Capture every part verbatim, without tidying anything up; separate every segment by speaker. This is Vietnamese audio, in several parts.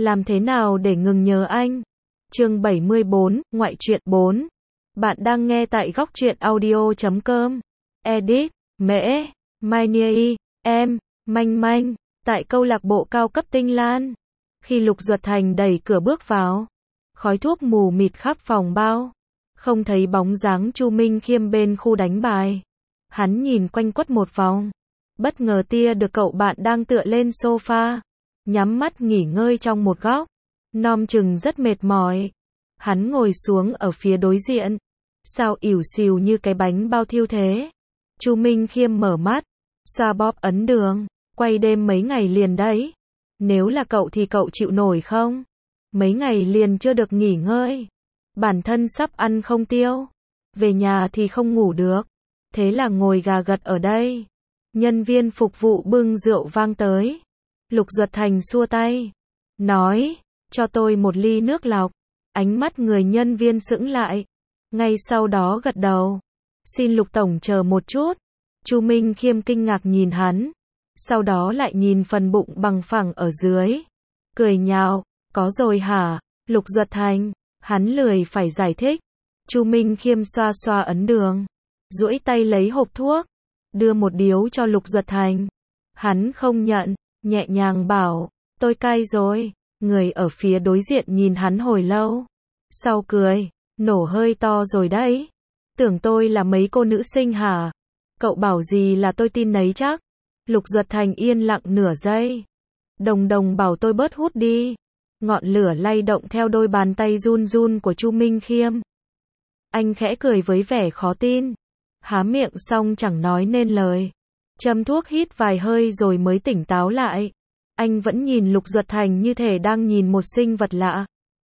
Speaker 1: Làm thế nào để ngừng nhớ anh? Chương bảy mươi bốn, ngoại truyện bốn. Bạn đang nghe tại góc truyện audio chấm com. Edit, Mễ, Mai Nia, em, Manh Manh, tại câu lạc bộ cao cấp Tinh Lan. Khi Lục Duật Thành đẩy cửa bước vào, khói thuốc mù mịt khắp phòng bao. Không thấy bóng dáng Chu Minh Khiêm bên khu đánh bài. Hắn nhìn quanh quất một vòng. Bất ngờ tia được cậu bạn đang tựa lên sofa, nhắm mắt nghỉ ngơi trong một góc. Nom chừng rất mệt mỏi. Hắn ngồi xuống ở phía đối diện. Sao ỉu xìu như cái bánh bao thiêu thế? Chu Minh Khiêm mở mắt, xoa bóp ấn đường. Quay đêm mấy ngày liền đấy. Nếu là cậu thì cậu chịu nổi không? Mấy ngày liền chưa được nghỉ ngơi. Bản thân sắp ăn không tiêu. Về nhà thì không ngủ được. Thế là ngồi gà gật ở đây. Nhân viên phục vụ bưng rượu vang tới. Lục Duật Thành xua tay. Nói, cho tôi một ly nước lọc. Ánh mắt người nhân viên sững lại. Ngay sau đó gật đầu. Xin Lục Tổng chờ một chút. Chu Minh Khiêm kinh ngạc nhìn hắn. Sau đó lại nhìn phần bụng bằng phẳng ở dưới. Cười nhạo, có rồi hả, Lục Duật Thành. Hắn lười phải giải thích. Chu Minh Khiêm xoa xoa ấn đường. Duỗi tay lấy hộp thuốc. Đưa một điếu cho Lục Duật Thành. Hắn không nhận, nhẹ nhàng bảo, tôi cai rồi. Người ở phía đối diện nhìn hắn hồi lâu. Sau cười, nổ hơi to rồi đấy. Tưởng tôi là mấy cô nữ sinh hả? Cậu bảo gì là tôi tin nấy chắc. Lục Duật Thành yên lặng nửa giây. Đồng đồng bảo tôi bớt hút đi. Ngọn lửa lay động theo đôi bàn tay run run của Chu Minh Khiêm. Anh khẽ cười với vẻ khó tin. Há miệng xong chẳng nói nên lời. Châm thuốc hít vài hơi rồi mới tỉnh táo lại. Anh vẫn nhìn Lục Duật Thành như thể đang nhìn một sinh vật lạ.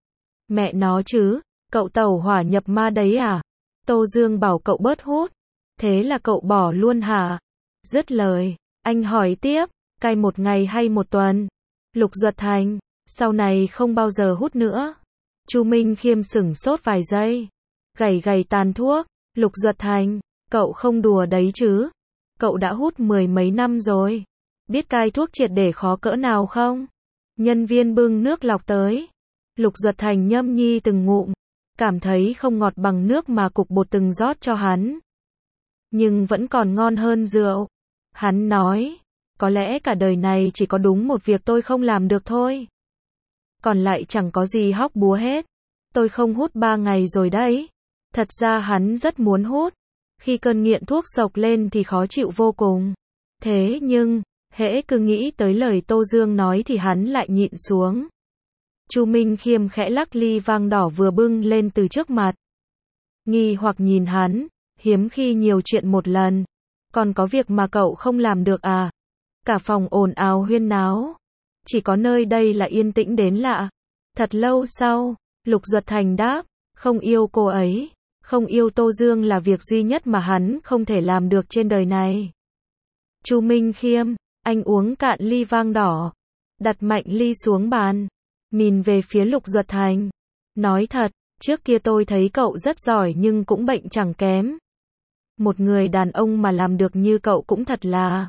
Speaker 1: Mẹ nó chứ, cậu tẩu hỏa nhập ma đấy à? Tô Dương bảo cậu bớt hút. Thế là cậu bỏ luôn hả? Dứt lời, anh hỏi tiếp, cai một ngày hay một tuần? Lục Duật Thành, sau này không bao giờ hút nữa. Chu Minh Khiêm sửng sốt vài giây. Gầy gầy tàn thuốc. Lục Duật Thành, cậu không đùa đấy chứ? Cậu đã hút mười mấy năm rồi. Biết cai thuốc triệt để khó cỡ nào không? Nhân viên bưng nước lọc tới. Lục Duật Thành nhâm nhi từng ngụm. Cảm thấy không ngọt bằng nước mà cục bột từng rót cho hắn. Nhưng vẫn còn ngon hơn rượu. Hắn nói, có lẽ cả đời này chỉ có đúng một việc tôi không làm được thôi. Còn lại chẳng có gì hóc búa hết. Tôi không hút ba ngày rồi đấy. Thật ra hắn rất muốn hút. Khi cơn nghiện thuốc sộc lên thì khó chịu vô cùng. Thế nhưng, hễ cứ nghĩ tới lời Tô Dương nói thì hắn lại nhịn xuống. Chu Minh Khiêm khẽ lắc ly vang đỏ vừa bưng lên từ trước mặt. Nghi hoặc nhìn hắn, hiếm khi nhiều chuyện một lần. Còn có việc mà cậu không làm được à? Cả phòng ồn ào huyên náo. Chỉ có nơi đây là yên tĩnh đến lạ. Thật lâu sau, Lục Duật Thành đáp, không yêu cô ấy. Không yêu Tô Dương là việc duy nhất mà hắn không thể làm được trên đời này. Chu Minh Khiêm, anh uống cạn ly vang đỏ. Đặt mạnh ly xuống bàn. Nhìn về phía Lục Duật Thành. Nói thật, trước kia tôi thấy cậu rất giỏi nhưng cũng bệnh chẳng kém. Một người đàn ông mà làm được như cậu cũng thật là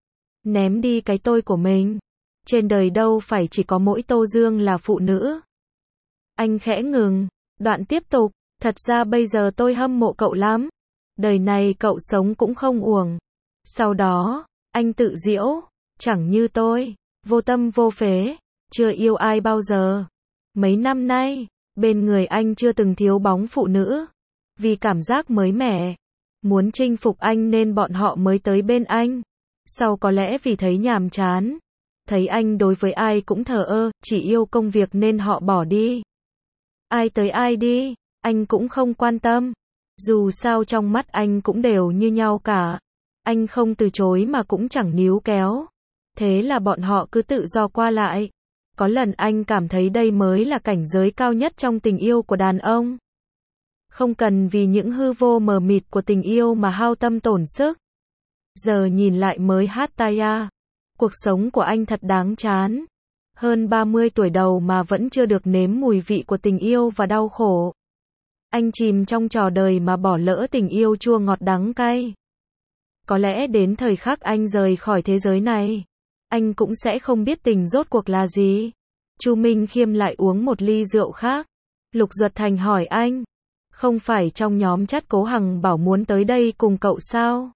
Speaker 1: ném đi cái tôi của mình. Trên đời đâu phải chỉ có mỗi Tô Dương là phụ nữ. Anh khẽ ngừng, đoạn tiếp tục, thật ra bây giờ tôi hâm mộ cậu lắm. Đời này cậu sống cũng không uổng. Sau đó, anh tự giễu, chẳng như tôi, vô tâm vô phế, chưa yêu ai bao giờ. Mấy năm nay, bên người anh chưa từng thiếu bóng phụ nữ. Vì cảm giác mới mẻ, muốn chinh phục anh nên bọn họ mới tới bên anh. Sau có lẽ vì thấy nhàm chán, thấy anh đối với ai cũng thờ ơ, chỉ yêu công việc nên họ bỏ đi. Ai tới ai đi, anh cũng không quan tâm. Dù sao trong mắt anh cũng đều như nhau cả. Anh không từ chối mà cũng chẳng níu kéo. Thế là bọn họ cứ tự do qua lại. Có lần anh cảm thấy đây mới là cảnh giới cao nhất trong tình yêu của đàn ông. Không cần vì những hư vô mờ mịt của tình yêu mà hao tâm tổn sức. Giờ nhìn lại mới hát tai à. Cuộc sống của anh thật đáng chán. Hơn ba mươi tuổi đầu mà vẫn chưa được nếm mùi vị của tình yêu và đau khổ. Anh chìm trong trò đời mà bỏ lỡ tình yêu chua ngọt đắng cay. Có lẽ đến thời khắc anh rời khỏi thế giới này, anh cũng sẽ không biết tình rốt cuộc là gì. Chu Minh Khiêm lại uống một ly rượu khác. Lục Duật Thành hỏi anh, không phải trong nhóm chat Cố Hằng bảo muốn tới đây cùng cậu sao?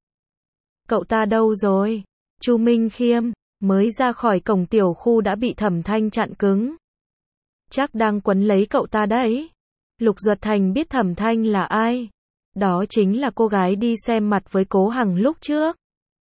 Speaker 1: Cậu ta đâu rồi? Chu Minh Khiêm, mới ra khỏi cổng tiểu khu đã bị Thẩm Thanh chặn cứng. Chắc đang quấn lấy cậu ta đấy. Lục Duật Thành biết Thẩm Thanh là ai. Đó chính là cô gái đi xem mặt với Cố Hằng lúc trước.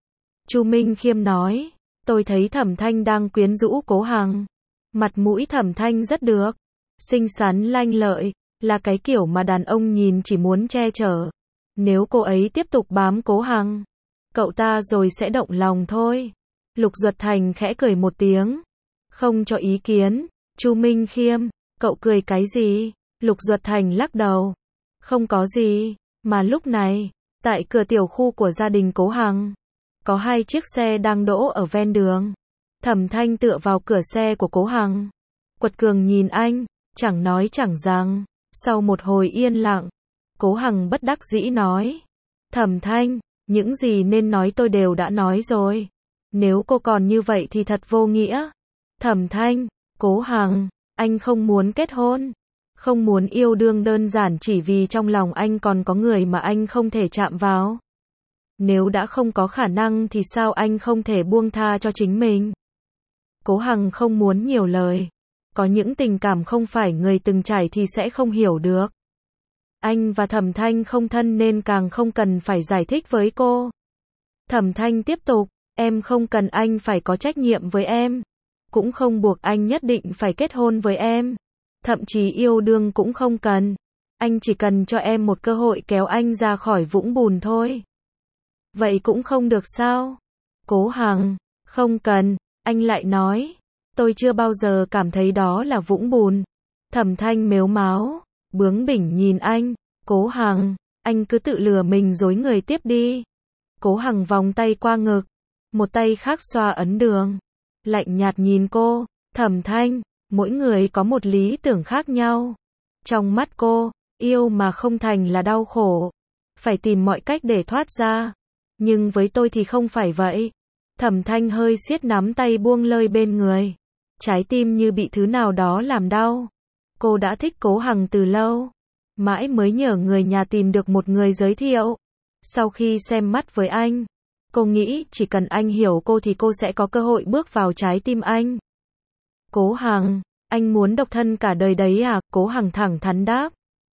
Speaker 1: Chu Minh Khiêm nói, tôi thấy Thẩm Thanh đang quyến rũ Cố Hằng. Mặt mũi Thẩm Thanh rất được, xinh xắn lanh lợi, là cái kiểu mà đàn ông nhìn chỉ muốn che chở. Nếu cô ấy tiếp tục bám Cố Hằng, cậu ta rồi sẽ động lòng thôi. Lục Duật Thành khẽ cười một tiếng, không cho ý kiến. Chu Minh Khiêm, cậu cười cái gì? Lục Duật Thành lắc đầu, không có gì. Mà lúc này, tại cửa tiểu khu của gia đình Cố Hằng, có hai chiếc xe đang đỗ ở ven đường. Thẩm Thanh tựa vào cửa xe của Cố Hằng, quật cường nhìn anh, chẳng nói chẳng rằng. Sau một hồi yên lặng, Cố Hằng bất đắc dĩ nói, Thẩm Thanh, những gì nên nói tôi đều đã nói rồi. Nếu cô còn như vậy thì thật vô nghĩa. Thẩm Thanh, Cố Hằng, anh không muốn kết hôn, không muốn yêu đương đơn giản chỉ vì trong lòng anh còn có người mà anh không thể chạm vào. Nếu đã không có khả năng thì sao anh không thể buông tha cho chính mình? Cố Hằng không muốn nhiều lời. Có những tình cảm không phải người từng trải thì sẽ không hiểu được. Anh và Thẩm Thanh không thân nên càng không cần phải giải thích với cô. Thẩm Thanh tiếp tục, em không cần anh phải có trách nhiệm với em. Cũng không buộc anh nhất định phải kết hôn với em. Thậm chí yêu đương cũng không cần. Anh chỉ cần cho em một cơ hội kéo anh ra khỏi vũng bùn thôi. Vậy cũng không được sao? Cố Hằng, không cần. Anh lại nói, tôi chưa bao giờ cảm thấy đó là vũng bùn. Thẩm Thanh mếu máo, bướng bỉnh nhìn anh. Cố Hằng, anh cứ tự lừa mình dối người tiếp đi. Cố Hằng vòng tay qua ngực, một tay khác xoa ấn đường. Lạnh nhạt nhìn cô, Thẩm Thanh, mỗi người có một lý tưởng khác nhau. Trong mắt cô, yêu mà không thành là đau khổ. Phải tìm mọi cách để thoát ra. Nhưng với tôi thì không phải vậy. Thẩm Thanh hơi siết nắm tay buông lơi bên người. Trái tim như bị thứ nào đó làm đau. Cô đã thích Cố Hằng từ lâu. Mãi mới nhờ người nhà tìm được một người giới thiệu. Sau khi xem mắt với anh, cô nghĩ chỉ cần anh hiểu cô thì cô sẽ có cơ hội bước vào trái tim anh. Cố Hằng, anh muốn độc thân cả đời đấy à? Cố Hằng thẳng thắn đáp.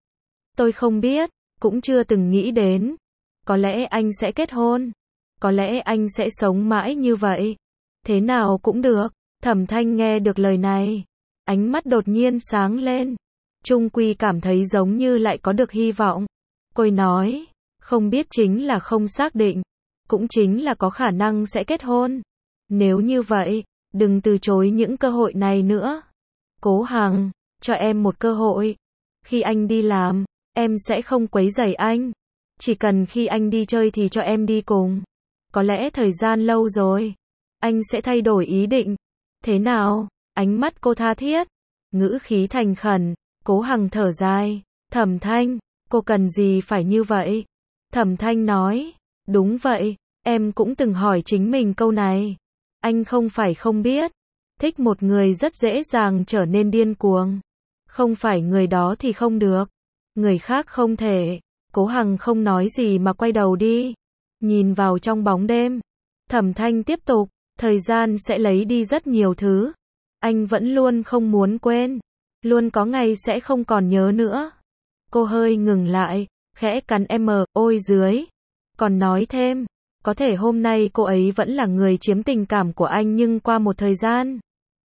Speaker 1: Tôi không biết, cũng chưa từng nghĩ đến. Có lẽ anh sẽ kết hôn. Có lẽ anh sẽ sống mãi như vậy. Thế nào cũng được. Thẩm Thanh nghe được lời này, ánh mắt đột nhiên sáng lên. Trung quy cảm thấy giống như lại có được hy vọng. Cô nói, không biết chính là không xác định, cũng chính là có khả năng sẽ kết hôn. Nếu như vậy, đừng từ chối những cơ hội này nữa. Cố Hằng, cho em một cơ hội. Khi anh đi làm, em sẽ không quấy rầy anh. Chỉ cần khi anh đi chơi thì cho em đi cùng. Có lẽ thời gian lâu rồi, anh sẽ thay đổi ý định. Thế nào? Ánh mắt cô tha thiết, ngữ khí thành khẩn. Cố Hằng thở dài. Thẩm Thanh, cô cần gì phải như vậy? Thẩm Thanh nói, đúng vậy, em cũng từng hỏi chính mình câu này. Anh không phải không biết, thích một người rất dễ dàng trở nên điên cuồng. Không phải người đó thì không được, người khác không thể. Cố Hằng không nói gì mà quay đầu đi, nhìn vào trong bóng đêm. Thẩm Thanh tiếp tục, thời gian sẽ lấy đi rất nhiều thứ. Anh vẫn luôn không muốn quên, luôn có ngày sẽ không còn nhớ nữa. Cô hơi ngừng lại, khẽ cắn em ôi dưới. Còn nói thêm, có thể hôm nay cô ấy vẫn là người chiếm tình cảm của anh nhưng qua một thời gian,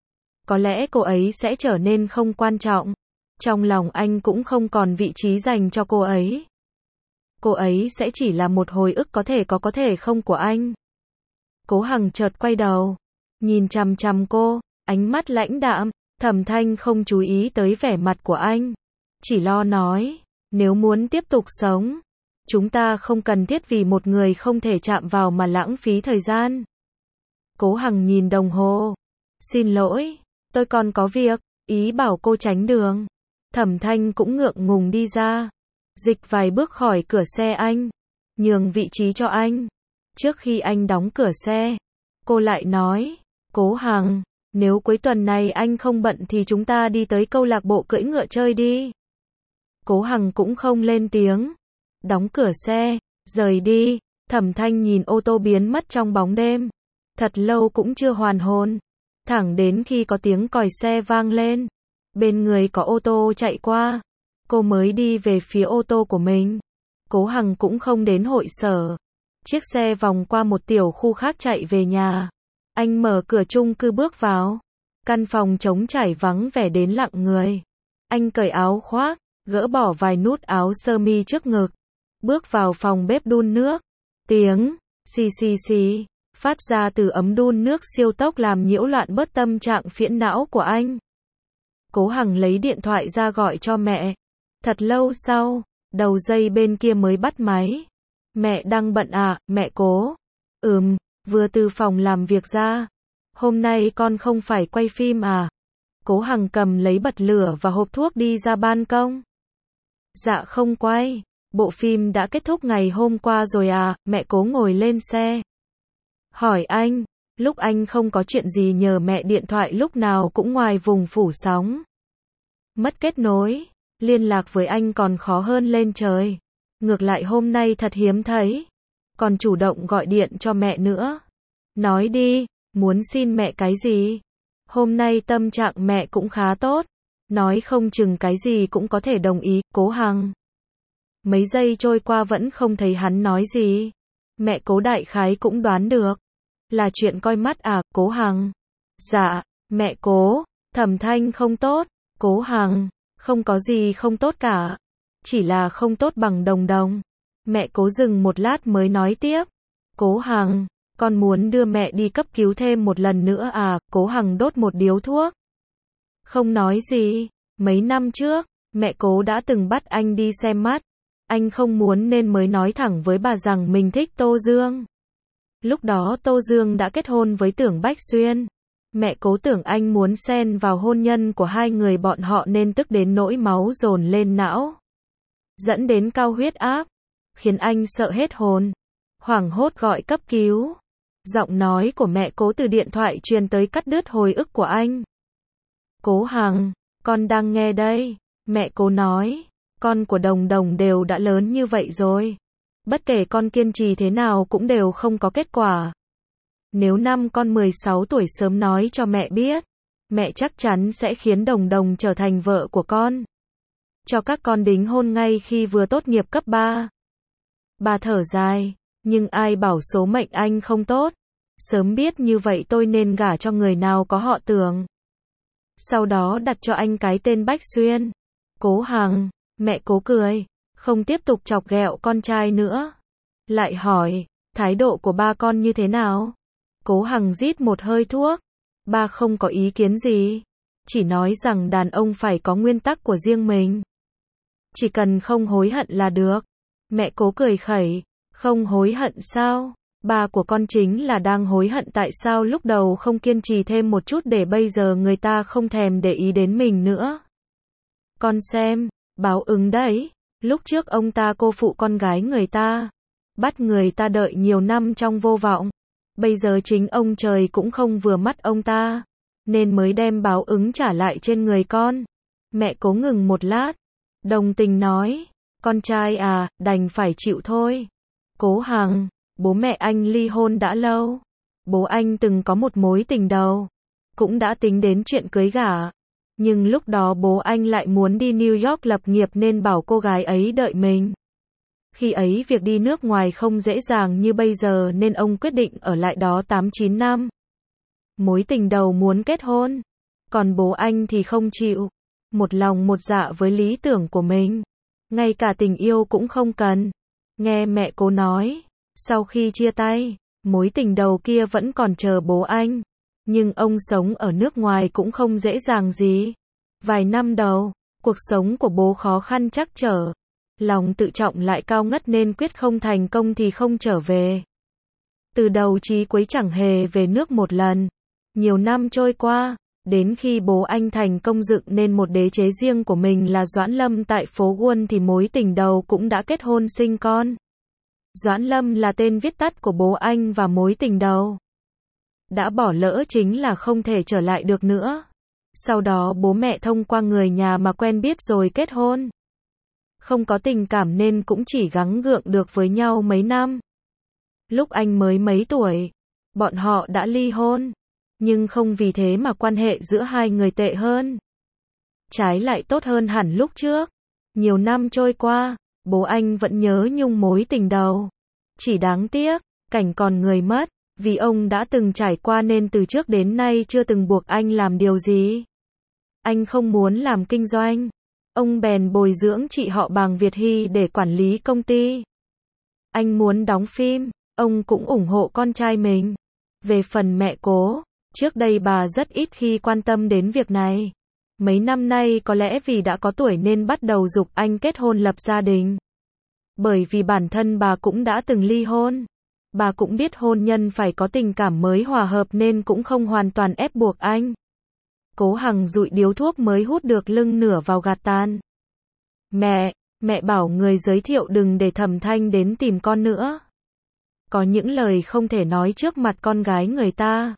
Speaker 1: có lẽ cô ấy sẽ trở nên không quan trọng. Trong lòng anh cũng không còn vị trí dành cho cô ấy. Cô ấy sẽ chỉ là một hồi ức có thể có có thể không của anh. Cố Hằng chợt quay đầu, nhìn chằm chằm cô, ánh mắt lãnh đạm. Thẩm Thanh không chú ý tới vẻ mặt của anh, chỉ lo nói, nếu muốn tiếp tục sống, chúng ta không cần thiết vì một người không thể chạm vào mà lãng phí thời gian. Cố Hằng nhìn đồng hồ, xin lỗi, tôi còn có việc, ý bảo cô tránh đường. Thẩm Thanh cũng ngượng ngùng đi ra, dịch vài bước khỏi cửa xe anh, nhường vị trí cho anh. Trước khi anh đóng cửa xe, cô lại nói, Cố Hằng, Nếu cuối tuần này anh không bận thì chúng ta đi tới câu lạc bộ cưỡi ngựa chơi đi. Cố Hằng cũng không lên tiếng. Đóng cửa xe, rời đi. Thẩm Thanh nhìn ô tô biến mất trong bóng đêm. Thật lâu cũng chưa hoàn hồn. Thẳng đến khi có tiếng còi xe vang lên. Bên người có ô tô chạy qua. Cô mới đi về phía ô tô của mình. Cố Hằng cũng không đến hội sở. Chiếc xe vòng qua một tiểu khu khác chạy về nhà. Anh mở cửa chung cư bước vào. Căn phòng trống trải vắng vẻ đến lặng người. Anh cởi áo khoác, gỡ bỏ vài nút áo sơ mi trước ngực. Bước vào phòng bếp đun nước. Tiếng xì xì xì phát ra từ ấm đun nước siêu tốc làm nhiễu loạn bớt tâm trạng phiền não của anh. Cố Hằng lấy điện thoại ra gọi cho mẹ. Thật lâu sau, đầu dây bên kia mới bắt máy. Mẹ đang bận à, mẹ Cố? Ừm, vừa từ phòng làm việc ra. Hôm nay con không phải quay phim à? Cố Hằng cầm lấy bật lửa và hộp thuốc đi ra ban công. Dạ không quay. Bộ phim đã kết thúc ngày hôm qua rồi à, mẹ Cố ngồi lên xe. Hỏi anh, lúc anh không có chuyện gì nhờ mẹ điện thoại lúc nào cũng ngoài vùng phủ sóng. Mất kết nối, liên lạc với anh còn khó hơn lên trời. Ngược lại hôm nay thật hiếm thấy. Còn chủ động gọi điện cho mẹ nữa. Nói đi, muốn xin mẹ cái gì? Hôm nay tâm trạng mẹ cũng khá tốt. Nói không chừng cái gì cũng có thể đồng ý, Cố Hằng. Mấy giây trôi qua vẫn không thấy hắn nói gì. Mẹ Cố đại khái cũng đoán được. Là chuyện coi mắt à, Cố Hằng? Dạ, mẹ Cố, Thẩm Thanh không tốt. Cố Hằng, không có gì không tốt cả. Chỉ là không tốt bằng Đồng Đồng. Mẹ Cố dừng một lát mới nói tiếp. Cố Hằng, con muốn đưa mẹ đi cấp cứu thêm một lần nữa à? Cố Hằng đốt một điếu thuốc. Không nói gì. Mấy năm trước, mẹ Cố đã từng bắt anh đi xem mắt. Anh không muốn nên mới nói thẳng với bà rằng mình thích Tô Dương. Lúc đó Tô Dương đã kết hôn với Tưởng Bách Xuyên. Mẹ Cố tưởng anh muốn xen vào hôn nhân của hai người bọn họ nên tức đến nỗi máu dồn lên não. Dẫn đến cao huyết áp. Khiến anh sợ hết hồn. Hoảng hốt gọi cấp cứu. Giọng nói của mẹ Cố từ điện thoại truyền tới cắt đứt hồi ức của anh. Cố Hằng, con đang nghe đây. Mẹ Cố nói. Con của Đồng Đồng đều đã lớn như vậy rồi. Bất kể con kiên trì thế nào cũng đều không có kết quả. Nếu năm con mười sáu tuổi sớm nói cho mẹ biết, mẹ chắc chắn sẽ khiến Đồng Đồng trở thành vợ của con. Cho các con đính hôn ngay khi vừa tốt nghiệp cấp ba. Bà thở dài, nhưng ai bảo số mệnh anh không tốt. Sớm biết như vậy tôi nên gả cho người nào có họ Tưởng. Sau đó đặt cho anh cái tên Bách Xuyên. Cố Hằng, mẹ Cố cười, không tiếp tục chọc ghẹo con trai nữa. Lại hỏi, thái độ của ba con như thế nào? Cố Hằng rít một hơi thuốc. Ba không có ý kiến gì. Chỉ nói rằng đàn ông phải có nguyên tắc của riêng mình. Chỉ cần không hối hận là được. Mẹ Cố cười khẩy. Không hối hận sao? Ba của con chính là đang hối hận tại sao lúc đầu không kiên trì thêm một chút để bây giờ người ta không thèm để ý đến mình nữa. Con xem, báo ứng đấy. Lúc trước ông ta cô phụ con gái người ta. Bắt người ta đợi nhiều năm trong vô vọng. Bây giờ chính ông trời cũng không vừa mắt ông ta. Nên mới đem báo ứng trả lại trên người con. Mẹ Cố ngừng một lát. Đồng tình nói. Con trai à, đành phải chịu thôi. Cố Hằng, bố mẹ anh ly hôn đã lâu. Bố anh từng có một mối tình đầu. Cũng đã tính đến chuyện cưới gả. Nhưng lúc đó bố anh lại muốn đi New York lập nghiệp nên bảo cô gái ấy đợi mình. Khi ấy việc đi nước ngoài không dễ dàng như bây giờ nên ông quyết định ở lại đó tám chín năm. Mối tình đầu muốn kết hôn. Còn bố anh thì không chịu. Một lòng một dạ với lý tưởng của mình. Ngay cả tình yêu cũng không cần. Nghe mẹ Cố nói. Sau khi chia tay, mối tình đầu kia vẫn còn chờ bố anh. Nhưng ông sống ở nước ngoài cũng không dễ dàng gì. Vài năm đầu, cuộc sống của bố khó khăn trắc trở. Lòng tự trọng lại cao ngất nên quyết không thành công thì không trở về. Từ đầu chí cuối chẳng hề về nước một lần. Nhiều năm trôi qua, đến khi bố anh thành công dựng nên một đế chế riêng của mình là Doãn Lâm tại phố Wall thì mối tình đầu cũng đã kết hôn sinh con. Doãn Lâm là tên viết tắt của bố anh và mối tình đầu. đã bỏ lỡ chính là không thể trở lại được nữa. Sau đó bố mẹ thông qua người nhà mà quen biết rồi kết hôn. Không có tình cảm nên cũng chỉ gắng gượng được với nhau mấy năm. Lúc anh mới mấy tuổi, bọn họ đã ly hôn. Nhưng không vì thế mà quan hệ giữa hai người tệ hơn. Trái lại tốt hơn hẳn lúc trước. Nhiều năm trôi qua, bố anh vẫn nhớ nhung mối tình đầu. Chỉ đáng tiếc, cảnh còn người mất. Vì ông đã từng trải qua nên từ trước đến nay chưa từng buộc anh làm điều gì. Anh không muốn làm kinh doanh. Ông bèn bồi dưỡng chị họ Bàng Việt Hy để quản lý công ty. Anh muốn đóng phim, ông cũng ủng hộ con trai mình. Về phần mẹ Cố, trước đây bà rất ít khi quan tâm đến việc này. Mấy năm nay có lẽ vì đã có tuổi nên bắt đầu giục anh kết hôn lập gia đình. Bởi vì bản thân bà cũng đã từng ly hôn. Bà cũng biết hôn nhân phải có tình cảm mới hòa hợp nên cũng không hoàn toàn ép buộc anh. Cố Hằng dụi điếu thuốc mới hút được lưng nửa vào gạt tàn. Mẹ, mẹ bảo người giới thiệu đừng để Thẩm Thanh đến tìm con nữa. Có những lời không thể nói trước mặt con gái người ta.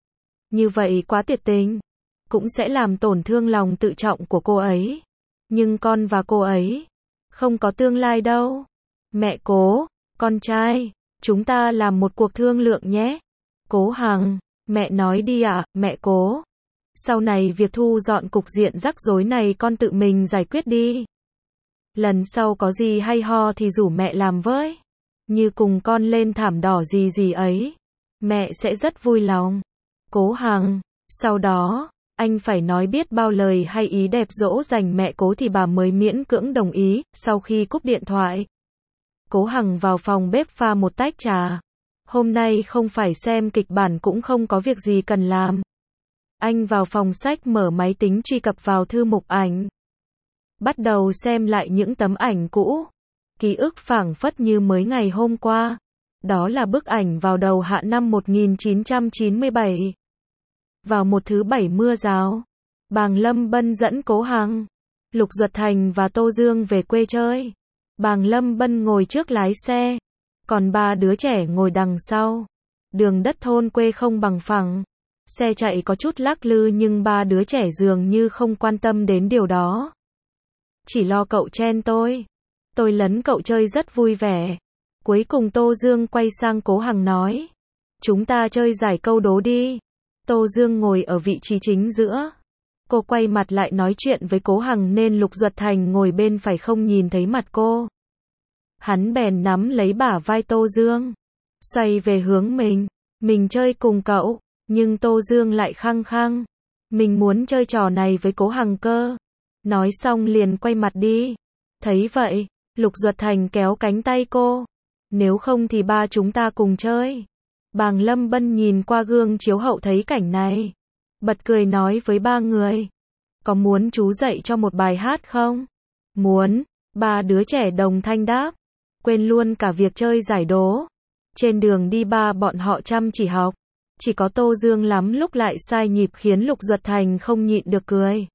Speaker 1: Như vậy quá tuyệt tình. Cũng sẽ làm tổn thương lòng tự trọng của cô ấy. Nhưng con và cô ấy không có tương lai đâu. Mẹ Cố, con trai, chúng ta làm một cuộc thương lượng nhé. Cố Hằng, mẹ nói đi ạ, à, mẹ Cố. Sau này việc thu dọn cục diện rắc rối này con tự mình giải quyết đi. Lần sau có gì hay ho thì rủ mẹ làm với. Như cùng con lên thảm đỏ gì gì ấy. Mẹ sẽ rất vui lòng. Cố Hằng, sau đó, anh phải nói biết bao lời hay ý đẹp dỗ dành mẹ Cố thì bà mới miễn cưỡng đồng ý. Sau khi cúp điện thoại, Cố Hằng vào phòng bếp pha một tách trà. Hôm nay không phải xem kịch bản cũng không có việc gì cần làm. Anh vào phòng sách mở máy tính truy cập vào thư mục ảnh. Bắt đầu xem lại những tấm ảnh cũ. Ký ức phảng phất như mới ngày hôm qua. Đó là bức ảnh vào đầu hạ năm một nghìn chín trăm chín mươi bảy. Vào một thứ bảy mưa rào, Bàng Lâm Bân dẫn Cố Hằng, Lục Duật Thành và Tô Dương về quê chơi. Bàng Lâm Bân ngồi trước lái xe, còn ba đứa trẻ ngồi đằng sau. Đường đất thôn quê không bằng phẳng. Xe chạy có chút lắc lư nhưng ba đứa trẻ dường như không quan tâm đến điều đó. Chỉ lo cậu chen tôi. Tôi lấn cậu chơi rất vui vẻ. Cuối cùng Tô Dương quay sang Cố Hằng nói. Chúng ta chơi giải câu đố đi. Tô Dương ngồi ở vị trí chính giữa. Cô quay mặt lại nói chuyện với Cố Hằng nên Lục Duật Thành ngồi bên phải không nhìn thấy mặt cô. Hắn bèn nắm lấy bả vai Tô Dương. Xoay về hướng mình. Mình chơi cùng cậu. Nhưng Tô Dương lại khăng khăng. Mình muốn chơi trò này với Cố Hằng cơ. Nói xong liền quay mặt đi. Thấy vậy, Lục Duật Thành kéo cánh tay cô. Nếu không thì ba chúng ta cùng chơi. Bàng Lâm Bân nhìn qua gương chiếu hậu thấy cảnh này. Bật cười nói với ba người. Có muốn chú dạy cho một bài hát không? Muốn. Ba đứa trẻ đồng thanh đáp. Quên luôn cả việc chơi giải đố. Trên đường đi ba bọn họ chăm chỉ học. Chỉ có Tô Dương lắm lúc lại sai nhịp khiến Lục Duật Thành không nhịn được cười.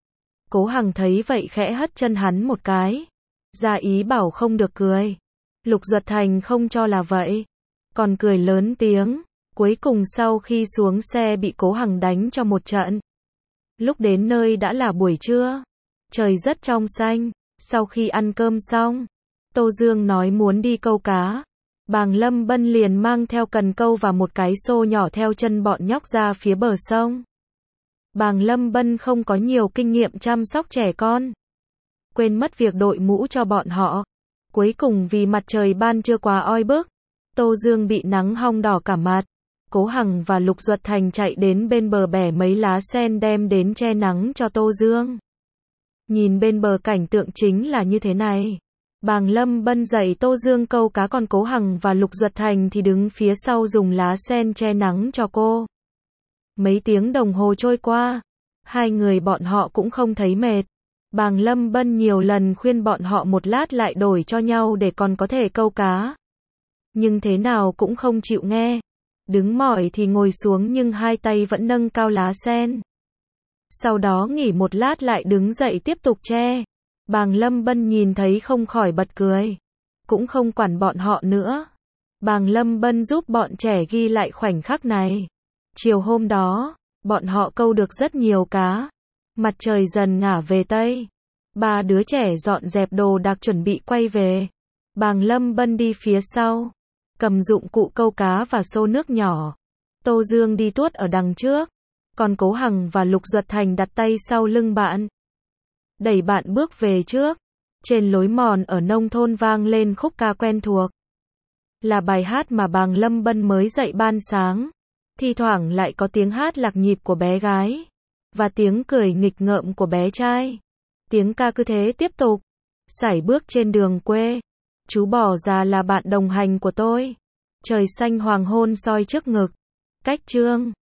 Speaker 1: Cố Hằng thấy vậy khẽ hất chân hắn một cái. Ra ý bảo không được cười. Lục Duật Thành không cho là vậy. Còn cười lớn tiếng. Cuối cùng sau khi xuống xe bị Cố Hằng đánh cho một trận. Lúc đến nơi đã là buổi trưa. Trời rất trong xanh. Sau khi ăn cơm xong, Tô Dương nói muốn đi câu cá. Bàng Lâm Bân liền mang theo cần câu và một cái xô nhỏ theo chân bọn nhóc ra phía bờ sông. Bàng Lâm Bân không có nhiều kinh nghiệm chăm sóc trẻ con. Quên mất việc đội mũ cho bọn họ. Cuối cùng vì mặt trời ban trưa quá oi bức, Tô Dương bị nắng hong đỏ cả mặt. Cố Hằng và Lục Duật Thành chạy đến bên bờ bẻ mấy lá sen đem đến che nắng cho Tô Dương. Nhìn bên bờ cảnh tượng chính là như thế này. Bàng Lâm Bân dạy Tô Dương câu cá còn Cố Hằng và Lục Duật Thành thì đứng phía sau dùng lá sen che nắng cho cô. Mấy tiếng đồng hồ trôi qua, hai người bọn họ cũng không thấy mệt. Bàng Lâm Bân nhiều lần khuyên bọn họ một lát lại đổi cho nhau để còn có thể câu cá. Nhưng thế nào cũng không chịu nghe. Đứng mỏi thì ngồi xuống nhưng hai tay vẫn nâng cao lá sen. Sau đó nghỉ một lát lại đứng dậy tiếp tục che. Bàng Lâm Bân nhìn thấy không khỏi bật cười. Cũng không quản bọn họ nữa. Bàng Lâm Bân giúp bọn trẻ ghi lại khoảnh khắc này. Chiều hôm đó, bọn họ câu được rất nhiều cá. Mặt trời dần ngả về Tây. Ba đứa trẻ dọn dẹp đồ đạc chuẩn bị quay về. Bàng Lâm Bân đi phía sau, cầm dụng cụ câu cá và xô nước nhỏ. Tô Dương đi tuốt ở đằng trước. Còn Cố Hằng và Lục Duật Thành đặt tay sau lưng bạn. Đẩy bạn bước về trước. Trên lối mòn ở nông thôn vang lên khúc ca quen thuộc. Là bài hát mà Bàng Lâm Bân mới dạy ban sáng. Thi thoảng lại có tiếng hát lạc nhịp của bé gái. Và tiếng cười nghịch ngợm của bé trai. Tiếng ca cứ thế tiếp tục. Sải bước trên đường quê. Chú bò già là bạn đồng hành của tôi. Trời xanh hoàng hôn soi trước ngực. Cách chương